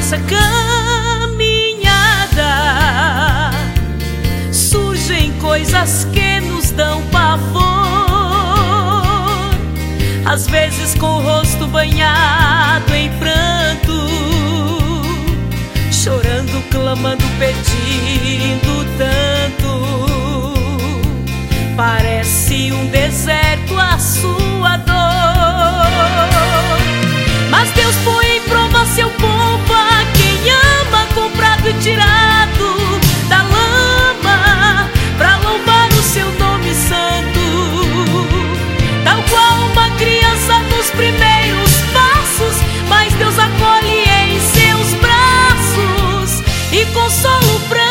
nossa caminhada surgem coisas que nos dão pavor, às vezes com o rosto banhado em pranto, chorando, clamando, pedindo tanto. Parece um deserto a sua dor, mas Deus põe em prova seu povo, a quem ama, comprado e tirado da lama, pra louvar o seu nome santo. Tal qual uma criança nos primeiros passos, mas Deus acolhe em seus braços e consola o pranto.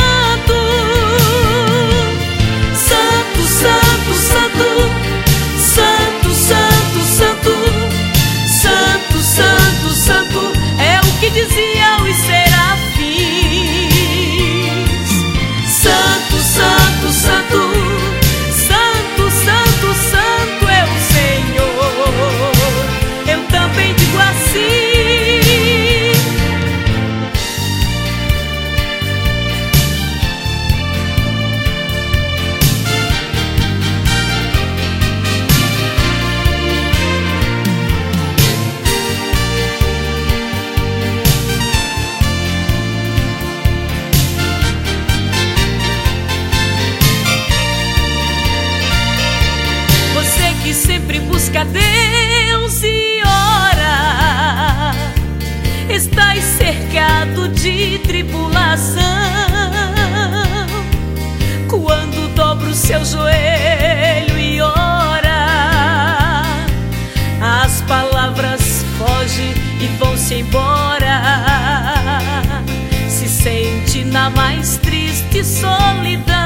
Santo, santo, santo, santo, santo, santo, santo, santo, santo, é o que dizia os serafins. Santo, santo, santo, santo, santo, santo é o Senhor. Eu também digo assim. Que sempre busca Deus e ora, estás cercado de tribulação. Quando dobra o seu joelho e ora, as palavras fogem e vão-se embora. Se sente na mais triste solidão.